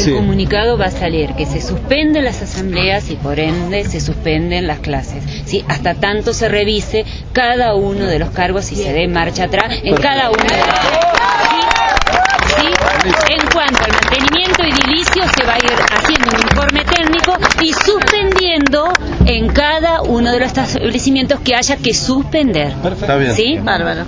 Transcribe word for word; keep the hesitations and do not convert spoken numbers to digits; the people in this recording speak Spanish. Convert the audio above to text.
sí. comunicado va a salir que se suspenden las asambleas y por ende se suspenden las clases, ¿sí? Hasta tanto se revise cada uno de los cargos y se dé marcha atrás en cada uno de los ¿sí? ¿Sí? En cuanto al mantenimiento edilicio se va a ir haciendo un informe técnico y suspendiendo en cada uno de los establecimientos que haya que suspender. Perfecto. Está bien. ¿Sí? Bárbaro.